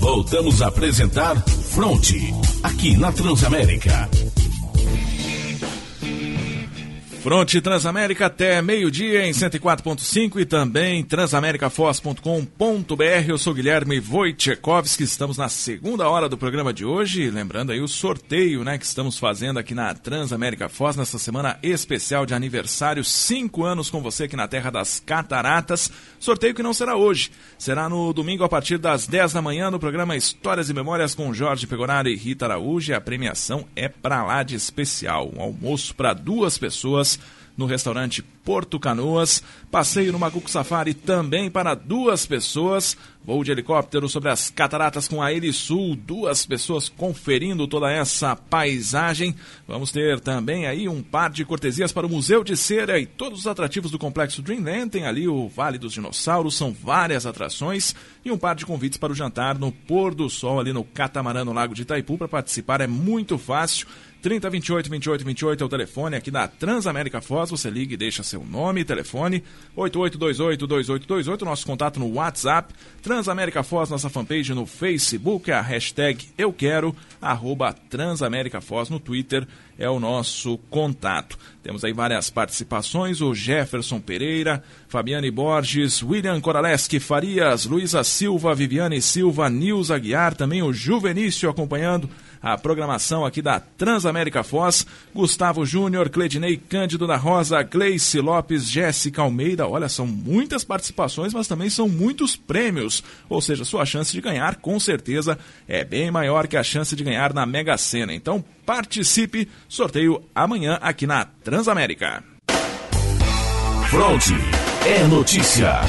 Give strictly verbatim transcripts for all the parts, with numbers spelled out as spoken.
Voltamos a apresentar Fronte, aqui na Transamérica. Fronte Transamérica até meio-dia em cento e quatro ponto cinco e também transamerica foz ponto com ponto b r. Eu sou Guilherme Wojciechowski, estamos na segunda hora do programa de hoje. Lembrando aí o sorteio, né, que estamos fazendo aqui na Transamérica Foz, nessa semana especial de aniversário, cinco anos com você aqui na Terra das Cataratas. Sorteio que não será hoje, será no domingo a partir das dez da manhã no programa Histórias e Memórias com Jorge Pegoraro e Rita Araújo. E a premiação é pra lá de especial, um almoço para duas pessoas no restaurante Porto Canoas, passeio no Macuco Safari também para duas pessoas, voo de helicóptero sobre as cataratas com a Elisul, duas pessoas conferindo toda essa paisagem. Vamos ter também aí um par de cortesias para o Museu de Cera e todos os atrativos do Complexo Dreamland. Tem ali o Vale dos Dinossauros, são várias atrações, e um par de convites para o jantar no pôr do sol ali no catamarã no Lago de Itaipu. Para participar é muito fácil, trinta, vinte e oito, vinte e oito, vinte e oito é o telefone aqui da Transamérica Foz. Você liga e deixa seu nome e telefone. oito oito dois oito, dois oito dois oito, nosso contato no WhatsApp. Transamérica Foz, nossa fanpage no Facebook, a hashtag Eu Quero, arroba Transamérica Foz no Twitter é o nosso contato. Temos aí várias participações, o Jefferson Pereira, Fabiane Borges, William Coraleski Farias, Luísa Silva, Viviane Silva, Nils Aguiar, também o Juvenício acompanhando a programação aqui da Transamérica Foz, Gustavo Júnior, Cledinei Cândido da Rosa, Gleice Lopes, Jéssica Almeida. Olha, são muitas participações, mas também são muitos prêmios, ou seja, sua chance de ganhar com certeza é bem maior que a chance de ganhar na Mega Sena. Então participe, sorteio amanhã aqui na Transamérica. Fronte é notícia.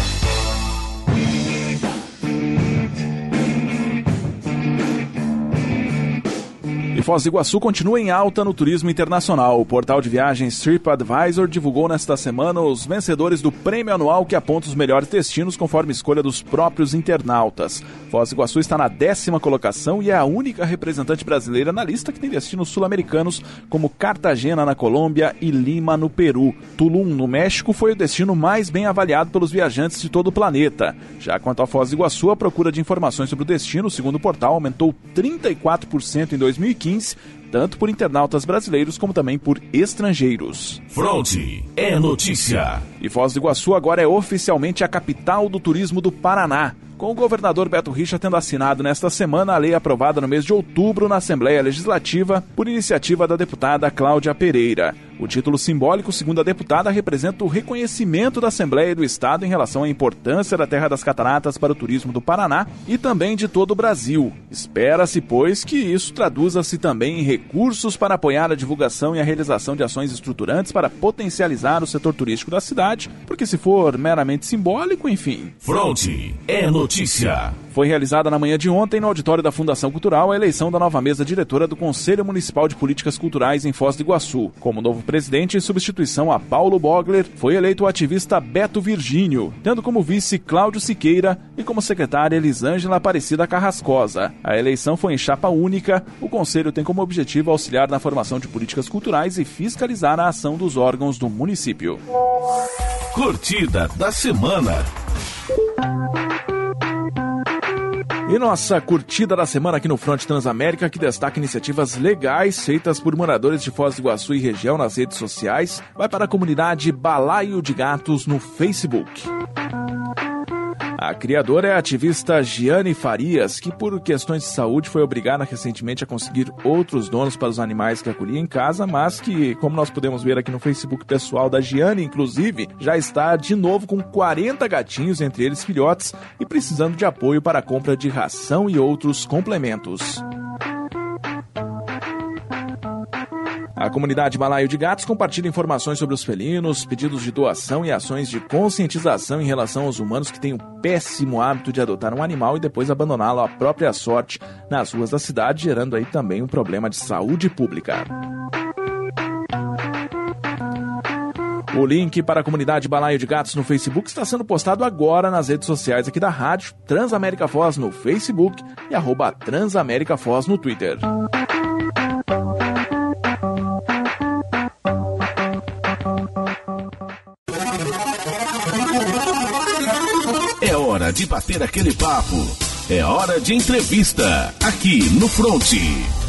E Foz do Iguaçu continua em alta no turismo internacional. O portal de viagens TripAdvisor divulgou nesta semana os vencedores do prêmio anual que aponta os melhores destinos conforme escolha dos próprios internautas. Foz do Iguaçu está na décima colocação e é a única representante brasileira na lista que tem destinos sul-americanos como Cartagena na Colômbia e Lima no Peru. Tulum no México foi o destino mais bem avaliado pelos viajantes de todo o planeta. Já quanto a Foz do Iguaçu, a procura de informações sobre o destino, segundo o portal, aumentou trinta e quatro por cento em dois mil e quinze, tanto por internautas brasileiros como também por estrangeiros. Fronte é notícia. E Foz do Iguaçu agora é oficialmente a capital do turismo do Paraná, com o governador Beto Richa tendo assinado nesta semana a lei aprovada no mês de outubro na Assembleia Legislativa por iniciativa da deputada Cláudia Pereira. O título simbólico, segundo a deputada, representa o reconhecimento da Assembleia e do Estado em relação à importância da Terra das Cataratas para o turismo do Paraná e também de todo o Brasil. Espera-se, pois, que isso traduza-se também em recursos para apoiar a divulgação e a realização de ações estruturantes para potencializar o setor turístico da cidade, porque se for meramente simbólico, enfim. Fronte é notícia. Foi realizada na manhã de ontem, no auditório da Fundação Cultural, a eleição da nova mesa diretora do Conselho Municipal de Políticas Culturais em Foz do Iguaçu. Como novo presidente, em substituição a Paulo Bogler, foi eleito o ativista Beto Virgínio, tendo como vice Cláudio Siqueira e como secretária Elisângela Aparecida Carrascosa. A eleição foi em chapa única. O Conselho tem como objetivo auxiliar na formação de políticas culturais e fiscalizar a ação dos órgãos do município. Curtida da semana. E nossa curtida da semana aqui no Fronte Transamérica, que destaca iniciativas legais feitas por moradores de Foz do Iguaçu e região nas redes sociais, vai para a comunidade Balaio de Gatos no Facebook. A criadora é a ativista Giane Farias, que por questões de saúde foi obrigada recentemente a conseguir outros donos para os animais que acolhia em casa, mas que, como nós podemos ver aqui no Facebook pessoal da Giane, inclusive, já está de novo com quarenta gatinhos, entre eles filhotes, e precisando de apoio para a compra de ração e outros complementos. A comunidade Balaio de Gatos compartilha informações sobre os felinos, pedidos de doação e ações de conscientização em relação aos humanos que têm o péssimo hábito de adotar um animal e depois abandoná-lo à própria sorte nas ruas da cidade, gerando aí também um problema de saúde pública. O link para a comunidade Balaio de Gatos no Facebook está sendo postado agora nas redes sociais aqui da rádio, Transamérica Foz no Facebook e arroba Transamérica Foz no Twitter. É hora de bater aquele papo É hora de entrevista, aqui no Fronte.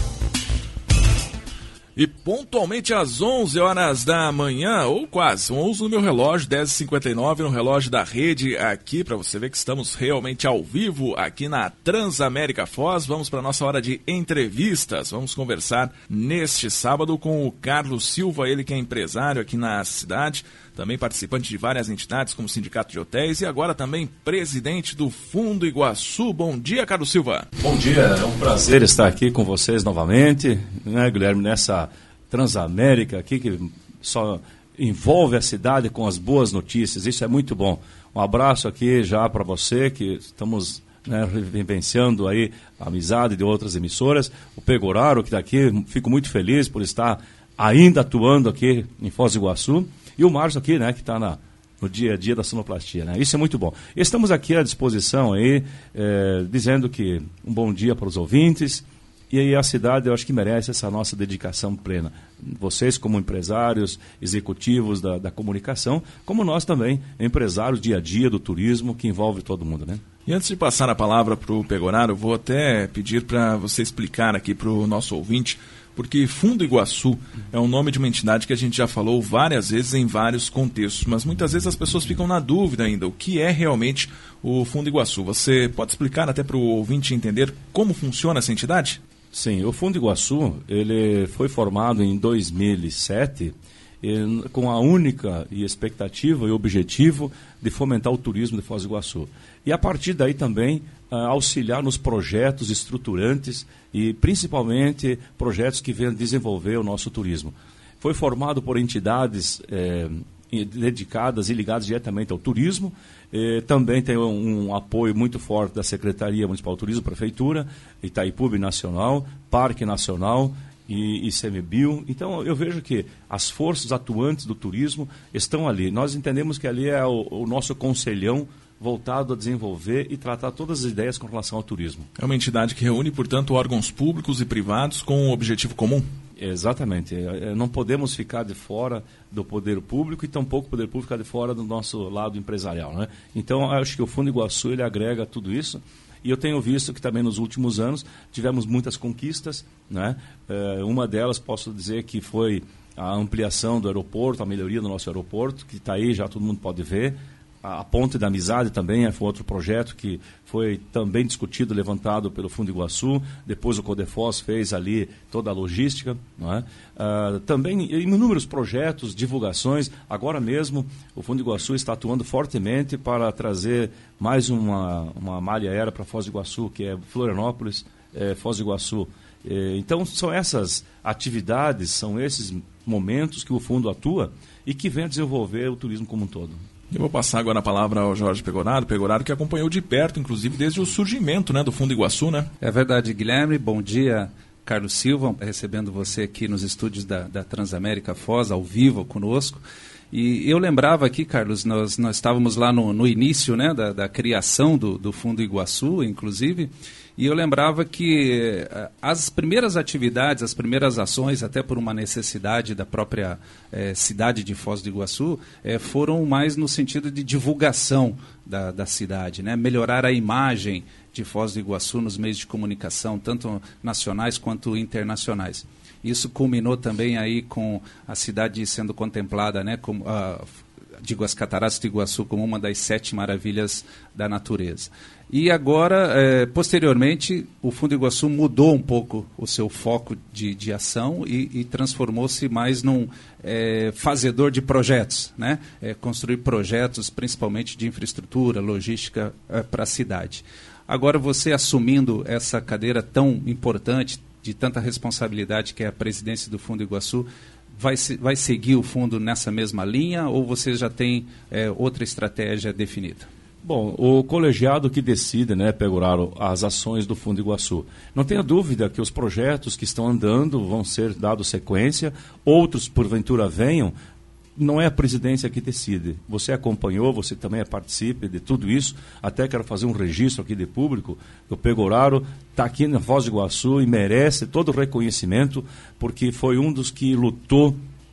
E pontualmente às onze horas da manhã, ou quase, onze no meu relógio, dez e cinquenta e nove no relógio da rede aqui, para você ver que estamos realmente ao vivo aqui na Transamérica Foz. Vamos para a nossa hora de entrevistas. Vamos conversar neste sábado com o Carlos Silva, ele que é empresário aqui na cidade, também participante de várias entidades como o Sindicato de Hotéis e agora também presidente do Fundo Iguaçu. Bom dia, Carlos Silva. Bom dia, é um prazer estar aqui com vocês novamente, né, Guilherme, nessa Transamérica aqui que só envolve a cidade com as boas notícias. Isso é muito bom. Um abraço aqui já para você, que estamos, né, vivenciando aí a amizade de outras emissoras. O Pegoraro, que está aqui, fico muito feliz por estar ainda atuando aqui em Foz do Iguaçu. E o Márcio aqui, né, que está no dia a dia da sonoplastia, né? Isso é muito bom. Estamos aqui à disposição aí, é, dizendo que um bom dia para os ouvintes. E aí a cidade, eu acho que merece essa nossa dedicação plena. Vocês como empresários, executivos da, da comunicação, como nós também, empresários dia a dia do turismo, que envolve todo mundo, né? E antes de passar a palavra para o Pegoraro, eu vou até pedir para você explicar aqui para o nosso ouvinte, porque Fundo Iguaçu é o nome de uma entidade que a gente já falou várias vezes em vários contextos, mas muitas vezes as pessoas ficam na dúvida ainda, o que é realmente o Fundo Iguaçu? Você pode explicar até para o ouvinte entender como funciona essa entidade? Sim, o Fundo Iguaçu, ele foi formado em dois mil e sete eh, com a única e expectativa e objetivo de fomentar o turismo de Foz do Iguaçu. E a partir daí também ah, auxiliar nos projetos estruturantes e principalmente projetos que venham desenvolver o nosso turismo. Foi formado por entidades eh, dedicadas e ligadas diretamente ao turismo. Eh, também tem um, um apoio muito forte da Secretaria Municipal de Turismo, Prefeitura, Itaipu Nacional, Parque Nacional e I C M B I L. Então eu vejo que as forças atuantes do turismo estão ali. Nós entendemos que ali é o, o nosso conselhão voltado a desenvolver e tratar todas as ideias com relação ao turismo. É uma entidade que reúne, portanto, órgãos públicos e privados com um objetivo comum? Exatamente. Não podemos ficar de fora do poder público e tampouco o poder público ficar de fora do nosso lado empresarial, né? Então, acho que o Fundo Iguaçu ele agrega tudo isso. E eu tenho visto que também nos últimos anos tivemos muitas conquistas, né? É, uma delas, posso dizer que foi a ampliação do aeroporto, a melhoria do nosso aeroporto, que está aí, já todo mundo pode ver. A Ponte da Amizade também foi outro projeto que foi também discutido, levantado pelo Fundo Iguaçu. Depois o Codefós fez ali toda a logística, não é? Uh, também inúmeros projetos, divulgações. Agora mesmo o Fundo Iguaçu está atuando fortemente para trazer mais uma, uma malha aérea para Foz do Iguaçu, que é Florianópolis, é, Foz do Iguaçu. É, então são essas atividades, são esses momentos que o Fundo atua e que vem a desenvolver o turismo como um todo. Eu vou passar agora a palavra ao Jorge Pegoraro, Pegoraro que acompanhou de perto, inclusive, desde o surgimento, né, do Fundo Iguaçu, né? É verdade, Guilherme. Bom dia, Carlos Silva, recebendo você aqui nos estúdios da, da Transamérica Foz, ao vivo conosco. E eu lembrava aqui, Carlos, nós, nós estávamos lá no, no início, né, da, da criação do, do Fundo Iguaçu, inclusive, e eu lembrava que as primeiras atividades, as primeiras ações, até por uma necessidade da própria eh, cidade de Foz do Iguaçu, eh, foram mais no sentido de divulgação da, da cidade, né? Melhorar a imagem de Foz do Iguaçu nos meios de comunicação, tanto nacionais quanto internacionais. Isso culminou também aí com a cidade sendo contemplada, né, como, uh, digo, as Cataratas do Iguaçu como uma das sete maravilhas da natureza. E agora, eh, posteriormente, o Fundo Iguaçu mudou um pouco o seu foco de, de ação e, e transformou-se mais num eh, fazedor de projetos, né? Eh, construir projetos, principalmente de infraestrutura, logística eh, para a cidade. Agora, você assumindo essa cadeira tão importante, de tanta responsabilidade que é a presidência do Fundo Iguaçu, vai, se, vai seguir o fundo nessa mesma linha ou você já tem eh, outra estratégia definida? Bom, o colegiado que decide, né, Pegoraro, as ações do Fundo Iguaçu. Não tenha dúvida que os projetos que estão andando vão ser dados sequência, outros porventura venham. Não é a presidência que decide. Você acompanhou, você também participe de tudo isso. Até quero fazer um registro aqui de público. O Pegoraro está aqui na Foz do Iguaçu e merece todo o reconhecimento, porque foi um dos que lutou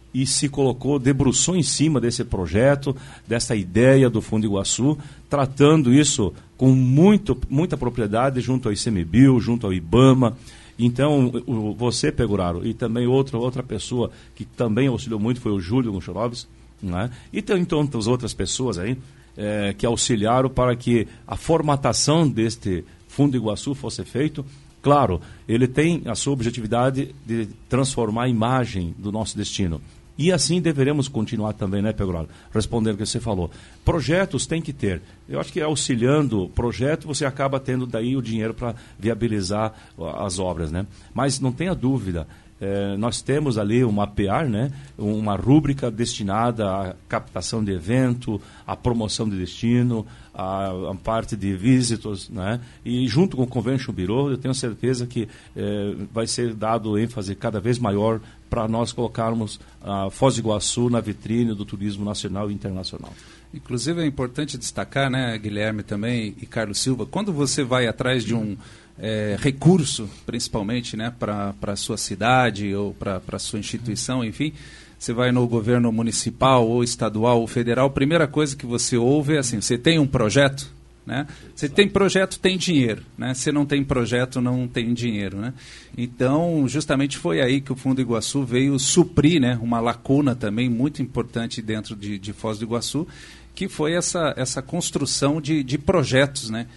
e se colocou, debruçou em cima desse projeto, dessa ideia do Fundo Iguaçu, tratando isso com muito, muita propriedade junto ao ICMBio, junto ao IBAMA. Então, o, você, Pegoraro, e também outra, outra pessoa que também auxiliou muito foi o Júlio Gonçalves, né? E tem tantas outras pessoas aí é, que auxiliaram para que a formatação deste Fundo Iguaçu fosse feito. Claro, ele tem a sua objetividade de transformar a imagem do nosso destino. E assim deveremos continuar também, né, Pegoraro? Respondendo o que você falou. Projetos tem que ter. Eu acho que auxiliando o projeto, você acaba tendo daí o dinheiro para viabilizar as obras, né? Mas não tenha dúvida, é, nós temos ali um mapear, né? Uma rúbrica destinada à captação de evento, à promoção de destino, a, a parte de visitors, né? E junto com o Convention Bureau, eu tenho certeza que é, vai ser dado ênfase cada vez maior para nós colocarmos a Foz do Iguaçu na vitrine do turismo nacional e internacional. Inclusive é importante destacar, né, Guilherme também e Carlos Silva, quando você vai atrás de um é, recurso, principalmente, né, para a sua cidade ou para a sua instituição, enfim, você vai no governo municipal ou estadual ou federal, a primeira coisa que você ouve é assim, você tem um projeto? Né? Você tem projeto, tem dinheiro. Né? Se não tem projeto, não tem dinheiro. Né? Então, justamente foi aí que o Fundo Iguaçu veio suprir, né, uma lacuna também muito importante dentro de, de Foz do Iguaçu, que foi essa, essa construção de, de projetos. Né?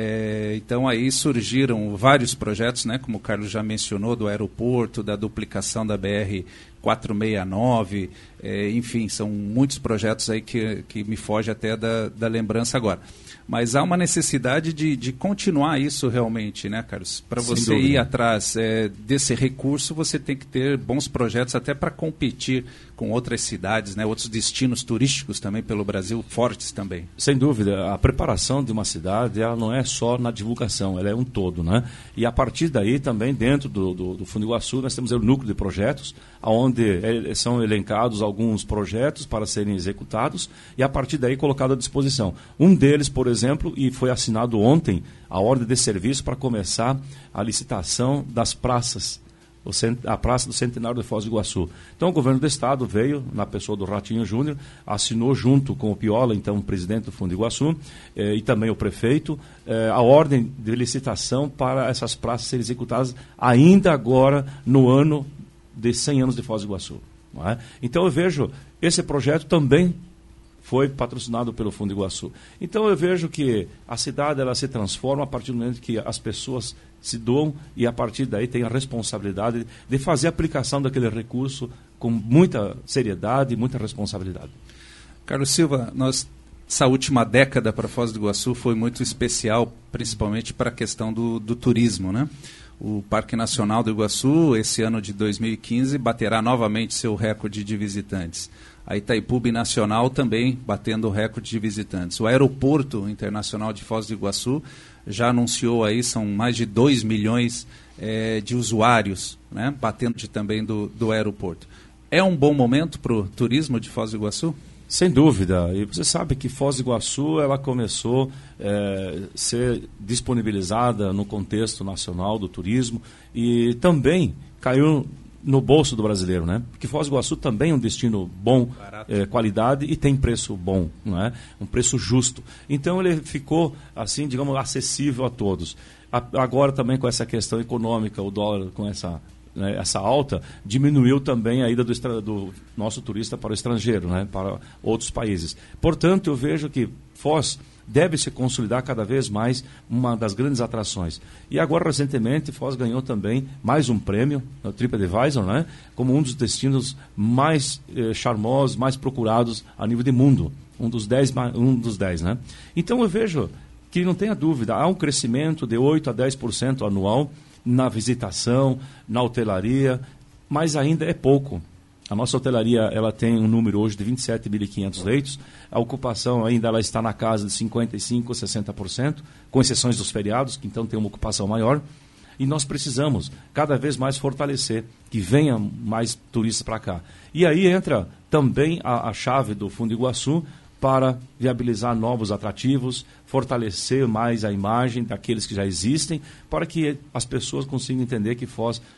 É, então, aí surgiram vários projetos, né, como o Carlos já mencionou, do aeroporto, da duplicação da B R quatrocentos e sessenta e nove, é, enfim, são muitos projetos aí que, que me foge até da, da lembrança agora. Mas há uma necessidade de, de continuar isso realmente, né, Carlos? Para você ir atrás é, desse recurso, você tem que ter bons projetos até para competir com outras cidades, né, outros destinos turísticos também pelo Brasil, fortes também. Sem dúvida, a preparação de uma cidade ela não é só na divulgação, ela é um todo, né? E a partir daí também, dentro do, do, do Fundo Iguaçu, nós temos o núcleo de projetos, onde é, são elencados alguns projetos para serem executados e a partir daí colocado à disposição. Um deles, por exemplo, exemplo, e foi assinado ontem a ordem de serviço para começar a licitação das praças, o cent... a Praça do Centenário de Foz do Iguaçu. Então o governo do estado veio, na pessoa do Ratinho Júnior, assinou junto com o Piola, então o presidente do Fundo Iguaçu, eh, e também o prefeito, eh, a ordem de licitação para essas praças serem executadas ainda agora no ano de cem anos de Foz do Iguaçu. Não é? Então eu vejo esse projeto também foi patrocinado pelo Fundo Iguaçu. Então eu vejo que a cidade ela se transforma a partir do momento que as pessoas se doam e a partir daí tem a responsabilidade de fazer a aplicação daquele recurso com muita seriedade e muita responsabilidade. Carlos Silva, nós, essa última década para Foz do Iguaçu foi muito especial, principalmente para a questão do, do turismo, né? O Parque Nacional do Iguaçu, esse ano de dois mil e quinze, baterá novamente seu recorde de visitantes. A Itaipu Binacional também batendo o recorde de visitantes. O Aeroporto Internacional de Foz do Iguaçu já anunciou aí, são mais de dois milhões é, de usuários, né, batendo de, também do, do aeroporto. É um bom momento para o turismo de Foz do Iguaçu? Sem dúvida. E você sabe que Foz do Iguaçu ela começou a é, ser disponibilizada no contexto nacional do turismo e também caiu no bolso do brasileiro, né? Porque Foz do Iguaçu também é um destino bom, é, qualidade e tem preço bom, não é? Um preço justo. Então ele ficou, assim, digamos, acessível a todos. A, agora também com essa questão econômica, o dólar com essa, né, essa alta, diminuiu também a ida do, extra, do nosso turista para o estrangeiro, né? Para outros países. Portanto, eu vejo que Foz deve se consolidar cada vez mais uma das grandes atrações. E agora, recentemente, Foz ganhou também mais um prêmio, no TripAdvisor, né, como um dos destinos mais eh, charmosos, mais procurados a nível de mundo. Um dos dez, um dos dez, né? Então eu vejo que não tenha dúvida, há um crescimento de oito a dez por cento anual na visitação, na hotelaria, mas ainda é pouco. A nossa hotelaria ela tem um número hoje de vinte e sete mil e quinhentos leitos. A ocupação ainda ela está na casa de cinquenta e cinco por cento, sessenta por cento, com exceções dos feriados, que então tem uma ocupação maior. E nós precisamos cada vez mais fortalecer, que venham mais turistas para cá. E aí entra também a, a chave do Fundo Iguaçu para viabilizar novos atrativos, fortalecer mais a imagem daqueles que já existem, para que as pessoas consigam entender que Foz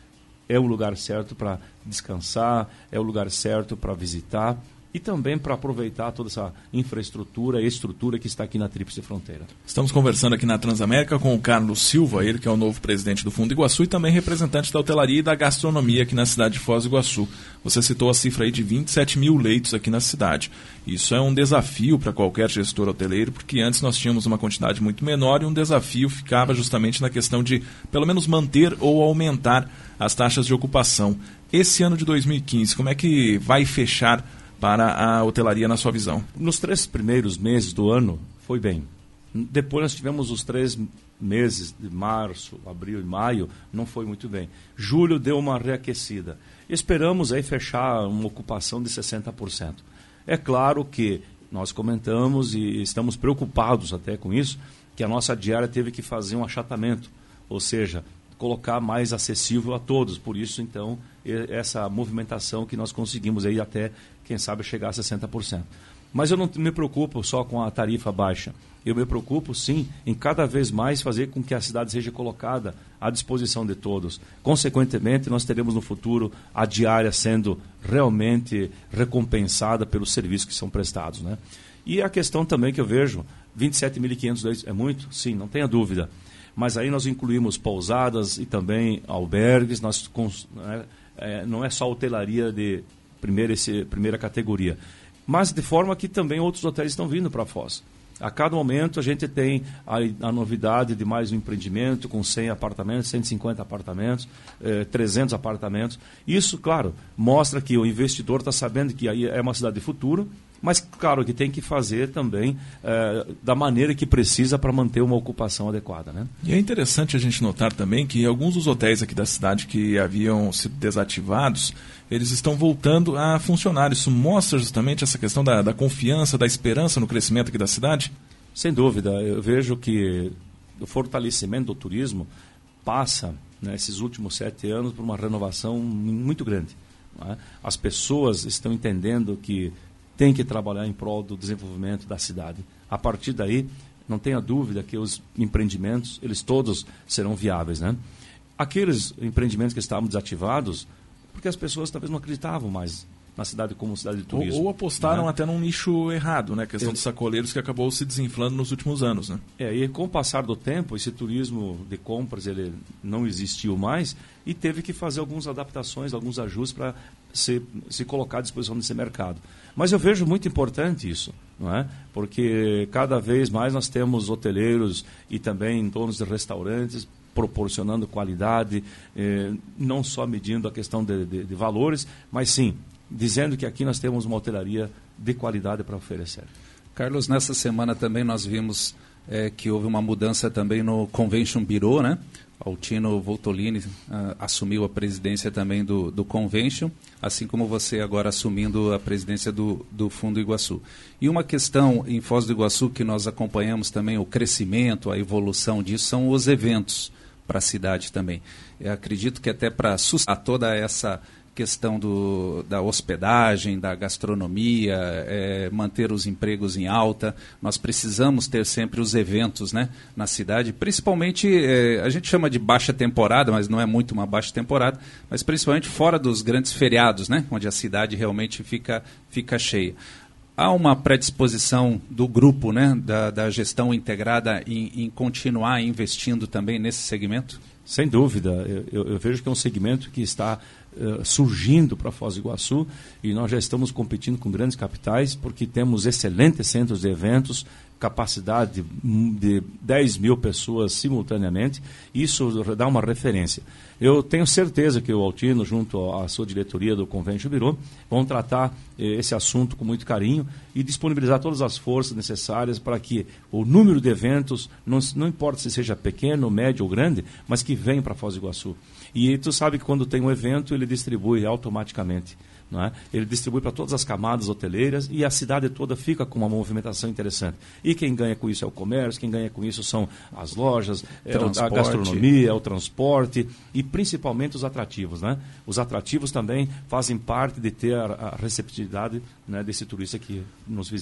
é o lugar certo para descansar, é o lugar certo para visitar e também para aproveitar toda essa infraestrutura e estrutura que está aqui na Tríplice Fronteira. Estamos conversando aqui na Transamérica com o Carlos Silva, ele que é o novo presidente do Fundo do Iguaçu e também representante da hotelaria e da gastronomia aqui na cidade de Foz do Iguaçu. Você citou a cifra aí de vinte e sete mil leitos aqui na cidade. Isso é um desafio para qualquer gestor hoteleiro, porque antes nós tínhamos uma quantidade muito menor e um desafio ficava justamente na questão de, pelo menos, manter ou aumentar as taxas de ocupação. Esse ano de dois mil e quinze, como é que vai fechar para a hotelaria na sua visão? Nos três primeiros meses do ano foi bem. Depois nós tivemos os três meses de março, abril e maio, não foi muito bem. Julho deu uma reaquecida. Esperamos aí fechar uma ocupação de sessenta por cento. É claro que nós comentamos e estamos preocupados até com isso, que a nossa diária teve que fazer um achatamento, ou seja, colocar mais acessível a todos. Por isso, então, essa movimentação que nós conseguimos aí até, quem sabe, chegar a sessenta por cento. Mas eu não me preocupo só com a tarifa baixa. Eu me preocupo, sim, em cada vez mais fazer com que a cidade seja colocada à disposição de todos. Consequentemente, nós teremos no futuro a diária sendo realmente recompensada pelos serviços que são prestados, né? E a questão também que eu vejo, vinte e sete mil e quinhentos leitos é muito? Sim, não tenha dúvida. Mas aí nós incluímos pousadas e também albergues, nós, né, é, não é só hotelaria de primeira, esse, primeira categoria, mas de forma que também outros hotéis estão vindo para Foz. A cada momento a gente tem a, a novidade de mais um empreendimento com cem apartamentos, cento e cinquenta apartamentos, eh, trezentos apartamentos. Isso, claro, mostra que o investidor está sabendo que aí é uma cidade de futuro, mas, claro, que tem que fazer também eh, da maneira que precisa para manter uma ocupação adequada, né? E é interessante a gente notar também que alguns dos hotéis aqui da cidade que haviam sido desativados, eles estão voltando a funcionar. Isso mostra justamente essa questão da, da confiança, da esperança no crescimento aqui da cidade? Sem dúvida. Eu vejo que o fortalecimento do turismo passa, nesses últimos sete anos, por uma renovação muito grande, não é? As pessoas estão entendendo que tem que trabalhar em prol do desenvolvimento da cidade. A partir daí, não tenha dúvida que os empreendimentos, eles todos serão viáveis, né? Aqueles empreendimentos que estavam desativados, porque as pessoas talvez não acreditavam mais na cidade como cidade de turismo. Ou, ou apostaram, né, até num nicho errado, né? A questão é. dos sacoleiros que acabou se desinflando nos últimos anos, né? É, e com o passar do tempo, esse turismo de compras, ele não existiu mais e teve que fazer algumas adaptações, alguns ajustes para se, se colocar à disposição desse mercado. Mas eu vejo muito importante isso, não é? Porque cada vez mais nós temos hoteleiros e também donos de restaurantes proporcionando qualidade, eh, não só medindo a questão de, de, de valores, mas sim dizendo que aqui nós temos uma hotelaria de qualidade para oferecer. Carlos, nessa semana também nós vimos é, que houve uma mudança também no Convention Bureau, né? Altino Voltolini uh, assumiu a presidência também do, do Convention, assim como você agora assumindo a presidência do, do Fundo Iguaçu. E uma questão em Foz do Iguaçu que nós acompanhamos também, o crescimento, a evolução disso, são os eventos para a cidade também. Eu acredito que até para sustentar toda essa questão do, da hospedagem, da gastronomia, é, manter os empregos em alta, nós precisamos ter sempre os eventos, né, na cidade, principalmente, é, a gente chama de baixa temporada, mas não é muito uma baixa temporada, mas principalmente fora dos grandes feriados, né, onde a cidade realmente fica, fica cheia. Há uma predisposição do grupo, né, da, da gestão integrada em, em continuar investindo também nesse segmento? Sem dúvida. Eu, eu, eu vejo que é um segmento que está uh, surgindo para Foz do Iguaçu e nós já estamos competindo com grandes capitais porque temos excelentes centros de eventos, capacidade de, de dez mil pessoas simultaneamente. Isso dá uma referência. Eu tenho certeza que o Altino, junto à sua diretoria do Convention Bureau, vão tratar eh, esse assunto com muito carinho e disponibilizar todas as forças necessárias para que o número de eventos, não, não importa se seja pequeno, médio ou grande, mas que venha para Foz do Iguaçu. E tu sabe que quando tem um evento, ele distribui automaticamente. Não é? Ele distribui para todas as camadas hoteleiras e a cidade toda fica com uma movimentação interessante. E quem ganha com isso é o comércio, quem ganha com isso são as lojas, é a gastronomia, é o transporte e principalmente os atrativos. Né? Os atrativos também fazem parte de ter a, a receptividade, né, desse turista que nos visita.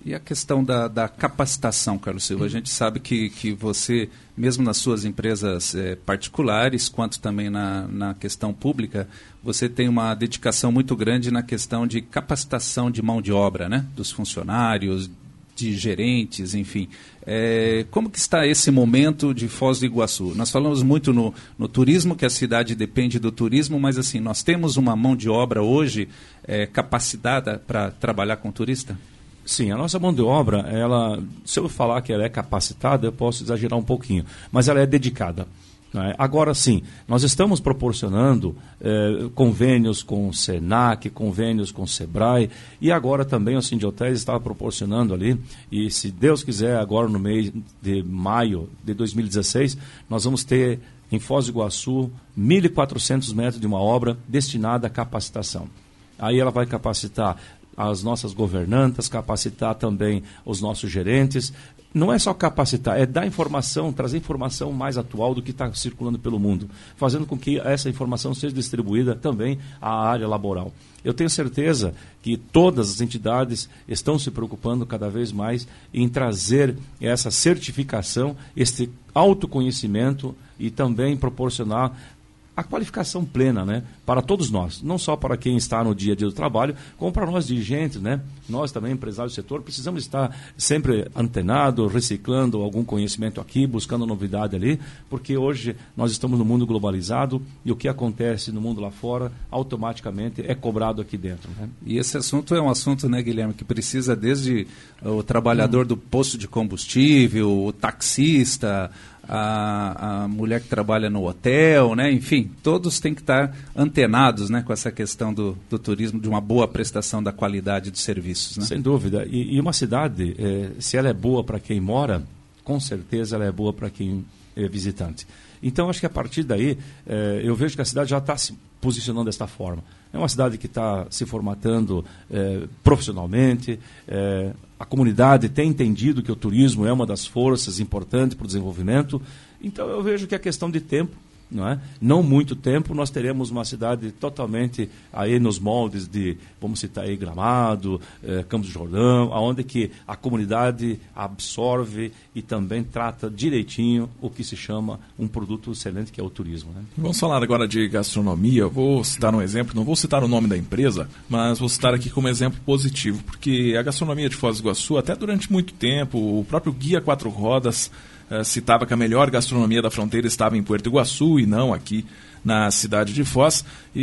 E a questão da, da capacitação, Carlos Silva, a gente sabe que, que você, mesmo nas suas empresas eh, particulares, quanto também na, na questão pública, você tem uma dedicação muito grande na questão de capacitação de mão de obra, né? Dos funcionários, de gerentes, enfim. É, como que está esse momento de Foz do Iguaçu? Nós falamos muito no, no turismo, que a cidade depende do turismo, mas assim, nós temos uma mão de obra hoje é, capacitada para trabalhar com turista? Sim, a nossa mão de obra, ela, se eu falar que ela é capacitada, eu posso exagerar um pouquinho, mas ela é dedicada. Né? Agora sim, nós estamos proporcionando eh, convênios com o Senac, convênios com o Sebrae, e agora também o Sindhotéis está proporcionando ali, e se Deus quiser, agora no mês de maio de dois mil e dezesseis, nós vamos ter em Foz do Iguaçu mil e quatrocentos metros de uma obra destinada à capacitação. Aí ela vai capacitar as nossas governantas, capacitar também os nossos gerentes. Não é só capacitar, é dar informação, trazer informação mais atual do que está circulando pelo mundo, fazendo com que essa informação seja distribuída também à área laboral. Eu tenho certeza que todas as entidades estão se preocupando cada vez mais em trazer essa certificação, este autoconhecimento e também proporcionar a qualificação plena, né, para todos nós, não só para quem está no dia a dia do trabalho, como para nós dirigentes, né, nós também, empresários do setor, precisamos estar sempre antenados, reciclando algum conhecimento aqui, buscando novidade ali, porque hoje nós estamos no mundo globalizado e o que acontece no mundo lá fora, automaticamente é cobrado aqui dentro. Né? E esse assunto é um assunto, né, Guilherme, que precisa desde o trabalhador hum. do posto de combustível, o taxista, A, a mulher que trabalha no hotel, né? Enfim, todos têm que estar antenados, né, com essa questão do, do turismo, de uma boa prestação da qualidade dos serviços. Né? Sem dúvida. E, e uma cidade, eh, se ela é boa para quem mora, com certeza ela é boa para quem é visitante. Então, acho que a partir daí, eh, eu vejo que a cidade já está se posicionando desta forma. É uma cidade que está se formatando eh, profissionalmente, eh, a comunidade tem entendido que o turismo é uma das forças importantes para o desenvolvimento. Então, eu vejo que é questão de tempo. Não é? Não muito tempo, nós teremos uma cidade totalmente aí nos moldes de, vamos citar aí, Gramado, eh, Campos do Jordão, onde que a comunidade absorve e também trata direitinho o que se chama um produto excelente, que é o turismo. Né? Vamos falar agora de gastronomia. Eu vou citar um exemplo, não vou citar o nome da empresa, mas vou citar aqui como exemplo positivo, porque a gastronomia de Foz do Iguaçu, até durante muito tempo, o próprio Guia Quatro Rodas Uh, citava que a melhor gastronomia da fronteira estava em Puerto Iguaçu e não aqui na cidade de Foz.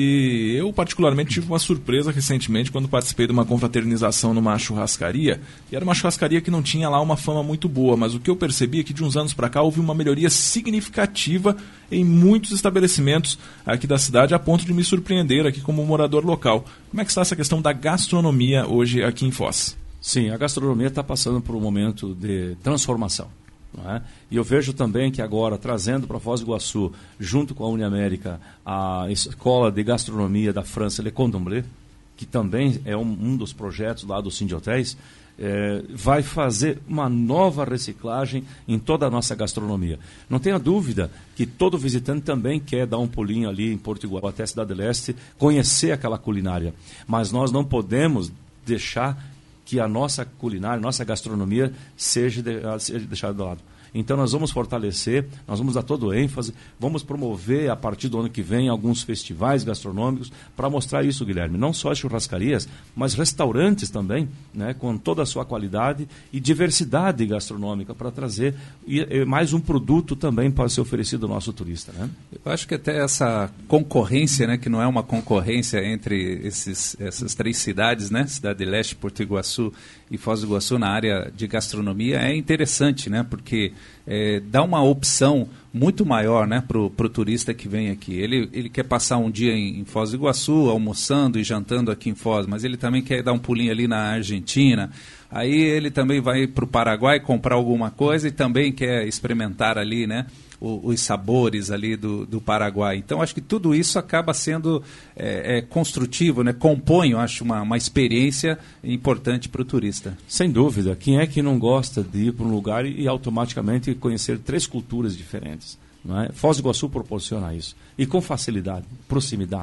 E eu particularmente tive uma surpresa recentemente quando participei de uma confraternização numa churrascaria, e era uma churrascaria que não tinha lá uma fama muito boa, mas o que eu percebi é que de uns anos para cá houve uma melhoria significativa em muitos estabelecimentos aqui da cidade, a ponto de me surpreender aqui como morador local. Como é que está essa questão da gastronomia hoje aqui em Foz? Sim, a gastronomia está passando por um momento de transformação. Não é? E eu vejo também que agora, trazendo para Foz do Iguaçu, junto com a Uniamérica, a Escola de Gastronomia da França, Le Cordon Bleu, que também é um, um dos projetos lá do Sindhotéis, é, vai fazer uma nova reciclagem em toda a nossa gastronomia. Não tenha dúvida que todo visitante também quer dar um pulinho ali em Porto Iguaçu, até a Cidade do Leste, conhecer aquela culinária. Mas nós não podemos deixar que a nossa culinária, a nossa gastronomia seja, de, seja deixada de lado. Então nós vamos fortalecer, nós vamos dar todo o ênfase, vamos promover a partir do ano que vem alguns festivais gastronômicos para mostrar isso, Guilherme. Não só as churrascarias, mas restaurantes também, né, com toda a sua qualidade e diversidade gastronômica para trazer e, e mais um produto também para ser oferecido ao nosso turista. Né? Eu acho que até essa concorrência, né, que não é uma concorrência entre esses, essas três cidades, né, Cidade de Leste, Porto Iguaçu e Foz do Iguaçu, na área de gastronomia, é interessante, né, porque É, dá uma opção muito maior, né, para o turista que vem aqui. Ele, ele quer passar um dia em, em Foz do Iguaçu, almoçando e jantando aqui em Foz, mas ele também quer dar um pulinho ali na Argentina. Aí ele também vai para o Paraguai comprar alguma coisa e também quer experimentar ali, né, o, os sabores ali do, do Paraguai. Então, acho que tudo isso acaba sendo é, é, construtivo, né, compõe, eu acho, uma, uma experiência importante para o turista. Sem dúvida. Quem é que não gosta de ir para um lugar e, e automaticamente conhecer três culturas diferentes? Não é? Foz do Iguaçu proporciona isso. E com facilidade, proximidade.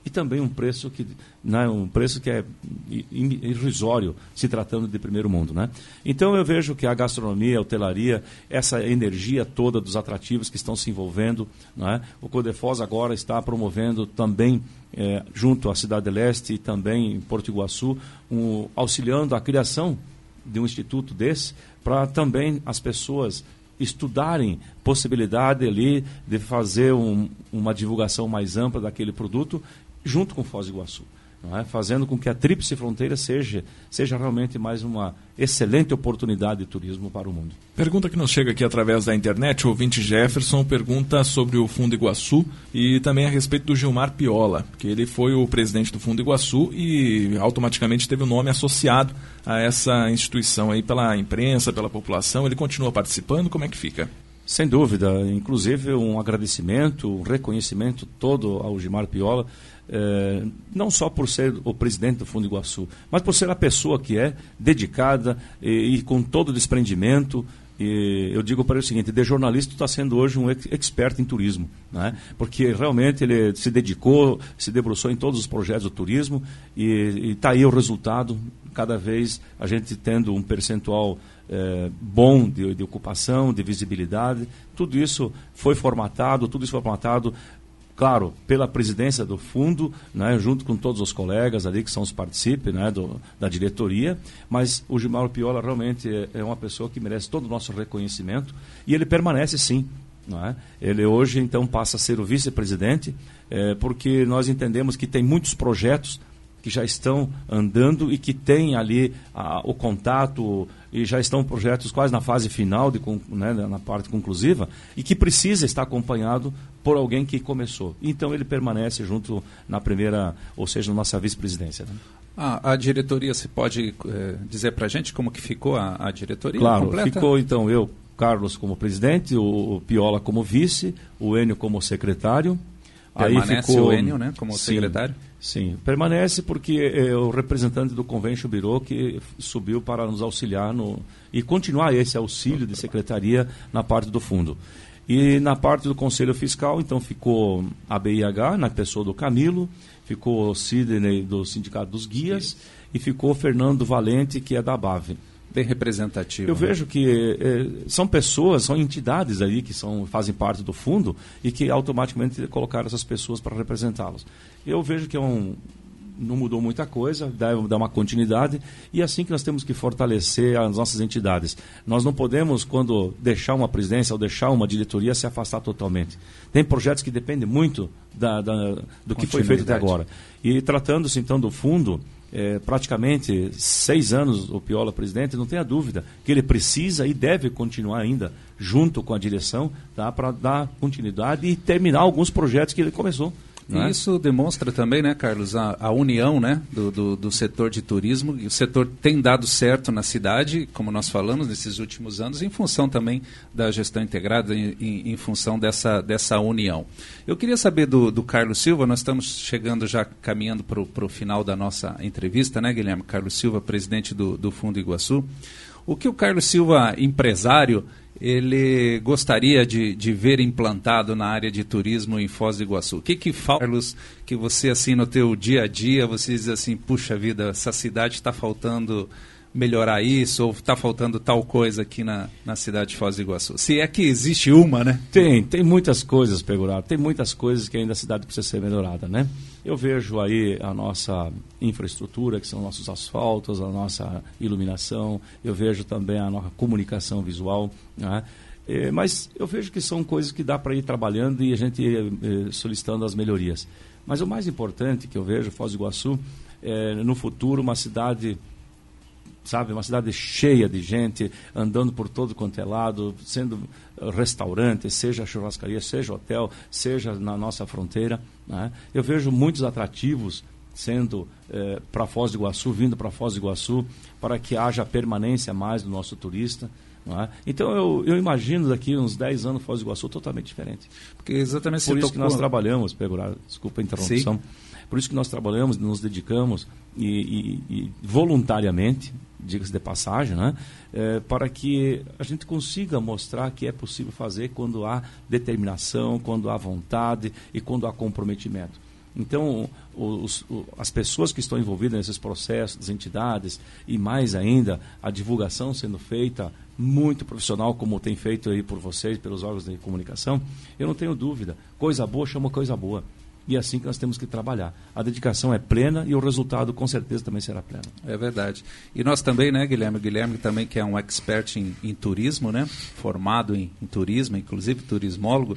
e também um preço que, né, um preço que é irrisório, se tratando de primeiro mundo, né? Então eu vejo que a gastronomia, a hotelaria, essa energia toda dos atrativos que estão se envolvendo, né? O Codefós agora está promovendo também, é, junto à Cidade Leste e também em Porto Iguaçu, um, auxiliando a criação de um instituto desse, para também as pessoas estudarem possibilidade ali de fazer um, uma divulgação mais ampla daquele produto junto com Foz do Iguaçu, não é? Fazendo com que a Tríplice Fronteira seja, seja realmente mais uma excelente oportunidade de turismo para o mundo. Pergunta que nos chega aqui através da internet, o ouvinte Jefferson pergunta sobre o Fundo Iguaçu e também a respeito do Gilmar Piola, que ele foi o presidente do Fundo Iguaçu e automaticamente teve o nome associado a essa instituição aí pela imprensa, pela população. Ele continua participando? Como é que fica? Sem dúvida, inclusive um agradecimento, um reconhecimento todo ao Gilmar Piola, eh, não só por ser o presidente do Fundo Iguaçu, mas por ser a pessoa que é dedicada e, e com todo o desprendimento. E eu digo para ele o seguinte: de jornalista está sendo hoje um ex expert em turismo, né? Porque realmente ele se dedicou, se debruçou em todos os projetos do turismo e está aí o resultado, cada vez a gente tendo um percentual é, bom de, de ocupação, de visibilidade. Tudo isso foi formatado, tudo isso foi formatado, claro, pela presidência do fundo, né, junto com todos os colegas ali que são os participantes, né, do, da diretoria, mas o Gilmar Piola realmente é, é uma pessoa que merece todo o nosso reconhecimento e ele permanece sim. Não é? Ele hoje então passa a ser o vice-presidente, é, porque nós entendemos que tem muitos projetos que já estão andando e que têm ali a, o contato e já estão projetos quase na fase final, de, né, na parte conclusiva, e que precisa estar acompanhado por alguém que começou. Então ele permanece junto na primeira, ou seja, na nossa vice-presidência. Né? Ah, a diretoria, você pode é, dizer para a gente como que ficou a, a diretoria claro, completa? Ficou então eu, Carlos, como presidente, o, o Piola como vice, o Enio como secretário. Permanece aí ficou, o Enio, né, como sim, secretário? Sim, permanece porque é o representante do Convention Bureau que subiu para nos auxiliar no, e continuar esse auxílio de secretaria na parte do fundo. E na parte do Conselho Fiscal, então ficou a B I H, na pessoa do Camilo, ficou o Sidney do Sindicato dos Guias Isso. e ficou o Fernando Valente, que é da B A V. Bem representativo. Eu né? vejo que é, são pessoas, são entidades aí que são, fazem parte do fundo e que automaticamente colocaram essas pessoas para representá-los. Eu vejo que é um, não mudou muita coisa, deve dar uma continuidade e é assim que nós temos que fortalecer as nossas entidades. Nós não podemos, quando deixar uma presidência ou deixar uma diretoria, se afastar totalmente. Tem projetos que dependem muito da, da, do que foi feito até agora. E tratando-se então do fundo, É, praticamente seis anos o Piola presidente, não tenha dúvida que ele precisa e deve continuar ainda junto com a direção, tá, para dar continuidade e terminar alguns projetos que ele começou. E é? Isso demonstra também, né, Carlos, a, a união, né, do, do, do setor de turismo. E o setor tem dado certo na cidade, como nós falamos, nesses últimos anos, em função também da gestão integrada, em, em, em função dessa, dessa união. Eu queria saber do, do Carlos Silva, nós estamos chegando já, caminhando para o final da nossa entrevista, né, Guilherme? Carlos Silva, presidente do, do Fundo Iguaçu. O que o Carlos Silva, empresário, ele gostaria de, de ver implantado na área de turismo em Foz do Iguaçu? O que que falta, Carlos, que você, assim, no teu dia a dia, você diz assim, puxa vida, essa cidade está faltando melhorar isso, ou está faltando tal coisa aqui na, na cidade de Foz do Iguaçu? Se é que existe uma, né? Tem, tem muitas coisas, Pegoraro, tem muitas coisas que ainda a cidade precisa ser melhorada, né? Eu vejo aí a nossa infraestrutura, que são nossos asfaltos, a nossa iluminação, eu vejo também a nossa comunicação visual, né? É, mas eu vejo que são coisas que dá para ir trabalhando e a gente é, solicitando as melhorias. Mas o mais importante que eu vejo, Foz do Iguaçu, é no futuro uma cidade, sabe, uma cidade cheia de gente, andando por todo quanto é lado, sendo restaurante, seja churrascaria, seja hotel, seja na nossa fronteira, né? Eu vejo muitos atrativos sendo eh, para Foz do Iguaçu, vindo para Foz do Iguaçu, para que haja permanência mais do nosso turista. Não é? Então eu, eu imagino daqui uns dez anos Foz do Iguaçu totalmente diferente. Porque exatamente por isso tocou... que nós trabalhamos, Pegoraro, desculpa a interrupção. Sim. Por isso que nós trabalhamos, nos dedicamos e, e, e voluntariamente, diga-se de passagem, né, é, para que a gente consiga mostrar que é possível fazer quando há determinação, quando há vontade e quando há comprometimento. Então, os, os, as pessoas que estão envolvidas nesses processos, as entidades, e mais ainda, a divulgação sendo feita muito profissional, como tem feito aí por vocês, pelos órgãos de comunicação, eu não tenho dúvida, coisa boa chama coisa boa. E é assim que nós temos que trabalhar. A dedicação é plena e o resultado com certeza também será pleno. É verdade. E nós também, né, Guilherme? Guilherme também, que é um expert em, em turismo, né? Formado em, em turismo, inclusive turismólogo.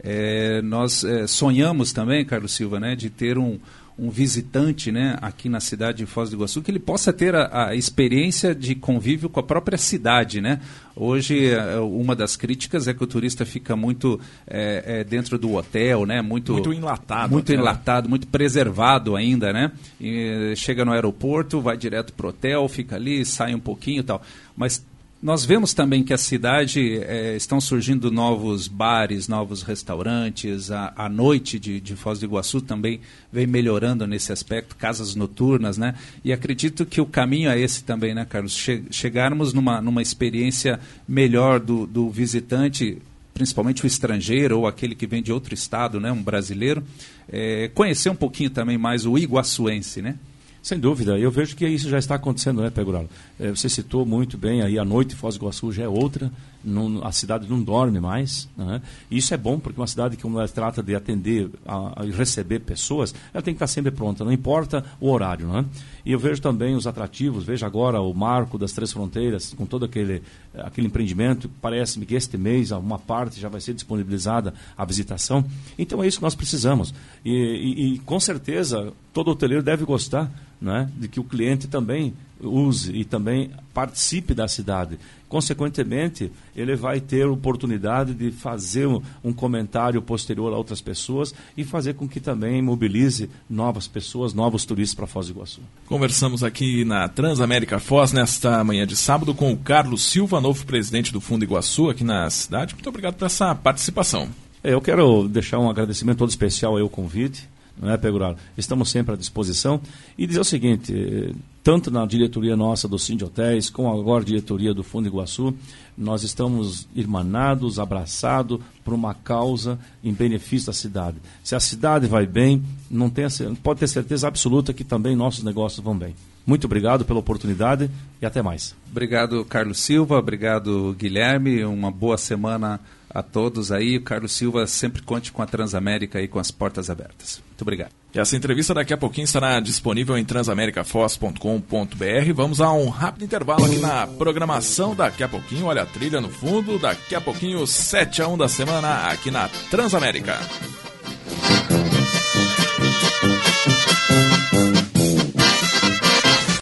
É, nós é, sonhamos também, Carlos Silva, né, de ter um, um visitante, né, aqui na cidade de Foz do Iguaçu, que ele possa ter a, a experiência de convívio com a própria cidade, né? Hoje, uma das críticas é que o turista fica muito é, é, dentro do hotel, né? Muito, muito enlatado. Muito até, enlatado, né? muito preservado ainda, né? E chega no aeroporto, vai direto pro hotel, fica ali, sai um pouquinho e tal. Mas nós vemos também que a cidade é, estão surgindo novos bares, novos restaurantes, a, a noite de, de Foz do Iguaçu também vem melhorando nesse aspecto, casas noturnas, né? E acredito que o caminho é esse também, né, Carlos? Che- chegarmos numa, numa experiência melhor do, do visitante, principalmente o estrangeiro ou aquele que vem de outro estado, né, um brasileiro, é, conhecer um pouquinho também mais o iguaçuense, né? Sem dúvida, eu vejo que isso já está acontecendo, né, Pegoraro? É, você citou muito bem, aí a noite em Foz do Iguaçu já é outra, não, a cidade não dorme mais, né? E isso é bom, porque uma cidade que quando ela trata de atender e receber pessoas, ela tem que estar sempre pronta, não importa o horário, né? E eu vejo também os atrativos, vejo agora o Marco das Três Fronteiras, com todo aquele, aquele empreendimento, parece-me que este mês uma parte já vai ser disponibilizada a visitação, então é isso que nós precisamos, e, e, e com certeza todo hoteleiro deve gostar, né, de que o cliente também use e também participe da cidade. Consequentemente, ele vai ter oportunidade de fazer um, um comentário posterior a outras pessoas e fazer com que também mobilize novas pessoas, novos turistas para Foz do Iguaçu. Conversamos aqui na Transamérica Foz nesta manhã de sábado com o Carlos Silva, novo presidente do Fundo Iguaçu aqui na cidade. Muito obrigado por essa participação. Eu quero deixar um agradecimento todo especial ao convite, não é, Pegoraro? Estamos sempre à disposição e dizer o seguinte, tanto na diretoria nossa do Sind Hotéis, como agora a diretoria do Fundo Iguaçu, nós estamos irmanados, abraçados por uma causa em benefício da cidade. Se a cidade vai bem, não tem, pode ter certeza absoluta que também nossos negócios vão bem. Muito obrigado pela oportunidade e até mais. Obrigado, Carlos Silva, obrigado, Guilherme, uma boa semana a todos aí. O Carlos Silva sempre conte com a Transamérica aí com as portas abertas. Muito obrigado. E essa entrevista daqui a pouquinho estará disponível em transamericafoz ponto com ponto b r. Vamos a um rápido intervalo aqui na programação. Daqui a pouquinho, olha a trilha no fundo. Daqui a pouquinho, sete a um da semana aqui na Transamérica.